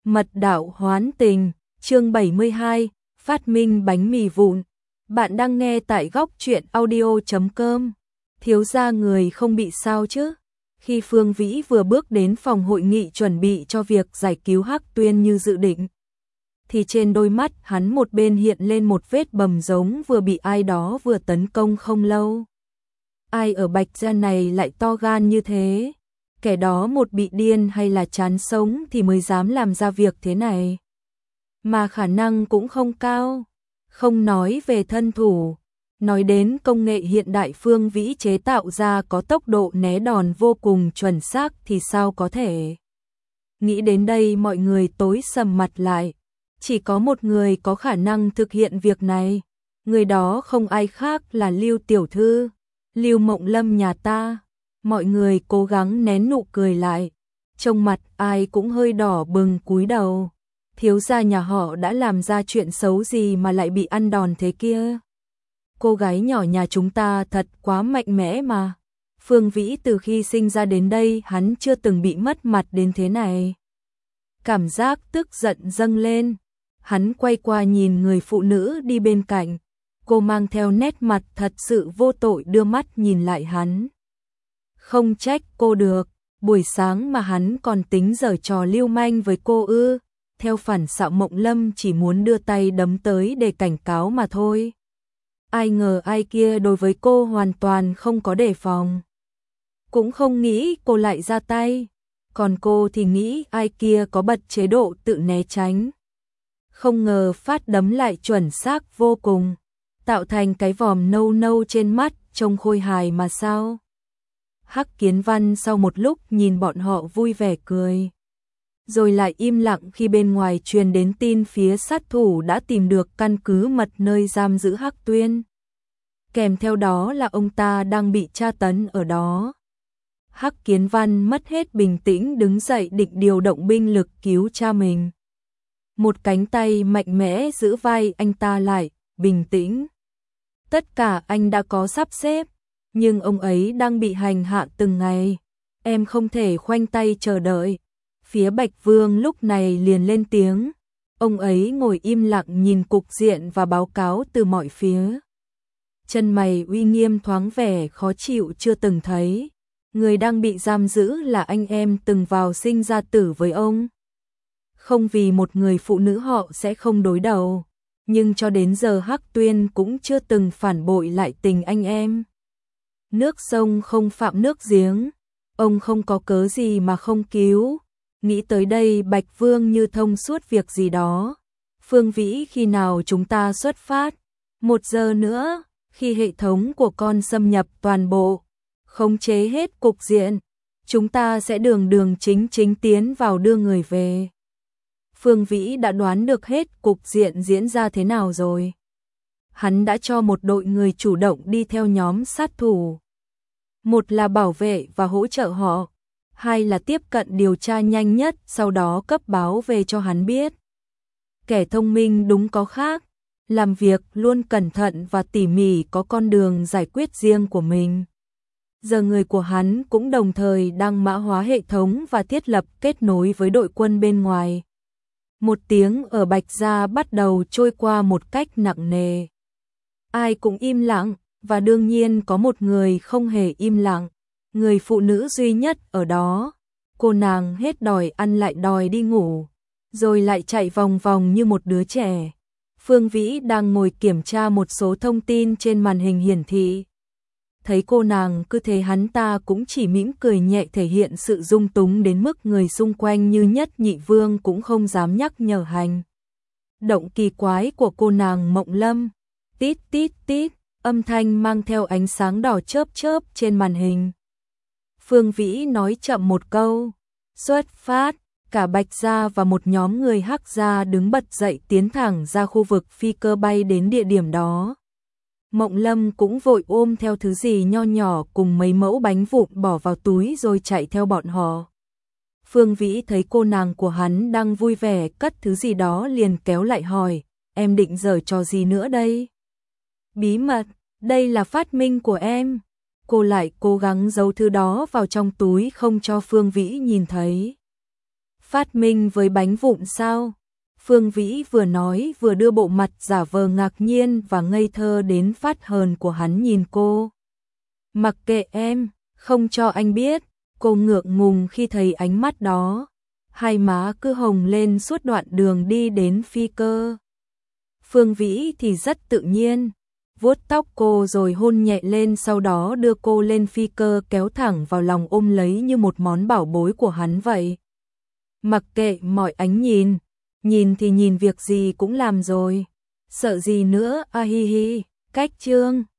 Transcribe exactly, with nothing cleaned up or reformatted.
Mật đạo hoán tình, chương bảy mươi hai, phát minh bánh mì vụn. Bạn đang nghe tại góc truyện audio chấm com. Thiếu gia người không bị sao chứ? Khi Phương Vĩ vừa bước đến phòng hội nghị chuẩn bị cho việc giải cứu Hắc Tuyên như dự định, thì trên đôi mắt hắn một bên hiện lên một vết bầm giống vừa bị ai đó vừa tấn công không lâu. Ai ở Bạch gia này lại to gan như thế? Kẻ đó một bị điên hay là chán sống thì mới dám làm ra việc thế này. Mà khả năng cũng không cao. Không nói về thân thủ, nói đến công nghệ hiện đại Phương Vĩ chế tạo ra có tốc độ né đòn vô cùng chuẩn xác thì sao có thể. Nghĩ đến đây mọi người tối sầm mặt lại. Chỉ có một người có khả năng thực hiện việc này. Người đó không ai khác là Lưu tiểu thư, Lưu Mộng Lâm nhà ta. Mọi người cố gắng nén nụ cười lại, trông mặt ai cũng hơi đỏ bừng cúi đầu. Thiếu gia nhà họ đã làm ra chuyện xấu gì mà lại bị ăn đòn thế kia? Cô gái nhỏ nhà chúng ta thật quá mạnh mẽ mà. Phương Vĩ từ khi sinh ra đến đây hắn chưa từng bị mất mặt đến thế này. Cảm giác tức giận dâng lên, hắn quay qua nhìn người phụ nữ đi bên cạnh. Cô mang theo nét mặt thật sự vô tội đưa mắt nhìn lại hắn. Không trách cô được, buổi sáng mà hắn còn tính giở trò lưu manh với cô ư. Theo phản xạ Mộng Lâm chỉ muốn đưa tay đấm tới để cảnh cáo mà thôi. Ai ngờ ai kia đối với cô hoàn toàn không có đề phòng. Cũng không nghĩ cô lại ra tay. Còn cô thì nghĩ ai kia có bật chế độ tự né tránh. Không ngờ phát đấm lại chuẩn xác vô cùng. Tạo thành cái vòm nâu nâu trên mắt trông khôi hài mà sao. Hắc Kiến Văn sau một lúc nhìn bọn họ vui vẻ cười. Rồi lại im lặng khi bên ngoài truyền đến tin phía sát thủ đã tìm được căn cứ mật nơi giam giữ Hắc Tuyên. Kèm theo đó là ông ta đang bị tra tấn ở đó. Hắc Kiến Văn mất hết bình tĩnh đứng dậy định điều động binh lực cứu cha mình. Một cánh tay mạnh mẽ giữ vai anh ta lại, bình tĩnh. Tất cả anh đã có sắp xếp. Nhưng ông ấy đang bị hành hạ từng ngày. Em không thể khoanh tay chờ đợi. Phía Bạch Vương lúc này liền lên tiếng. Ông ấy ngồi im lặng nhìn cục diện và báo cáo từ mọi phía. Chân mày uy nghiêm thoáng vẻ khó chịu chưa từng thấy. Người đang bị giam giữ là anh em từng vào sinh ra tử với ông. Không vì một người phụ nữ họ sẽ không đối đầu. Nhưng cho đến giờ Hắc Tuyên cũng chưa từng phản bội lại tình anh em. Nước sông không phạm nước giếng, ông không có cớ gì mà không cứu. Nghĩ tới đây Bạch Vương như thông suốt việc gì đó. Phương Vĩ, khi nào chúng ta xuất phát? Một giờ nữa, khi hệ thống của con xâm nhập toàn bộ, khống chế hết cục diện, chúng ta sẽ đường đường chính chính tiến vào đưa người về. Phương Vĩ đã đoán được hết cục diện diễn ra thế nào rồi. Hắn đã cho một đội người chủ động đi theo nhóm sát thủ. Một là bảo vệ và hỗ trợ họ, hai là tiếp cận điều tra nhanh nhất sau đó cấp báo về cho hắn biết. Kẻ thông minh đúng có khác, làm việc luôn cẩn thận và tỉ mỉ có con đường giải quyết riêng của mình. Giờ người của hắn cũng đồng thời đang mã hóa hệ thống và thiết lập kết nối với đội quân bên ngoài. Một tiếng ở Bạch Gia bắt đầu trôi qua một cách nặng nề. Ai cũng im lặng, và đương nhiên có một người không hề im lặng. Người phụ nữ duy nhất ở đó. Cô nàng hết đòi ăn lại đòi đi ngủ, rồi lại chạy vòng vòng như một đứa trẻ. Phương Vĩ đang ngồi kiểm tra một số thông tin trên màn hình hiển thị. Thấy cô nàng cứ thế hắn ta cũng chỉ mỉm cười nhẹ thể hiện sự dung túng đến mức người xung quanh như Nhất Nhị Vương cũng không dám nhắc nhở hành động kỳ quái của cô nàng Mộng Lâm. Tít tít tít, âm thanh mang theo ánh sáng đỏ chớp chớp trên màn hình. Phương Vĩ nói chậm một câu. Xuất phát, cả Bạch Gia và một nhóm người Hắc Gia đứng bật dậy tiến thẳng ra khu vực phi cơ bay đến địa điểm đó. Mộng Lâm cũng vội ôm theo thứ gì nho nhỏ cùng mấy mẫu bánh vụn bỏ vào túi rồi chạy theo bọn họ. Phương Vĩ thấy cô nàng của hắn đang vui vẻ cất thứ gì đó liền kéo lại hỏi, em định giở trò gì nữa đây? Bí mật, đây là phát minh của em. Cô lại cố gắng giấu thứ đó vào trong túi không cho Phương Vĩ nhìn thấy. Phát minh với bánh vụn sao? Phương Vĩ vừa nói vừa đưa bộ mặt giả vờ ngạc nhiên và ngây thơ đến phát hờn của hắn nhìn cô. Mặc kệ em, không cho anh biết, cô ngượng ngùng khi thấy ánh mắt đó. Hai má cứ hồng lên suốt đoạn đường đi đến phi cơ. Phương Vĩ thì rất tự nhiên, vuốt tóc cô rồi hôn nhẹ lên, sau đó đưa cô lên phi cơ kéo thẳng vào lòng ôm lấy như một món bảo bối của hắn vậy. Mặc kệ mọi ánh nhìn, nhìn thì nhìn, việc gì cũng làm rồi, sợ gì nữa, a hi hi, cách chương.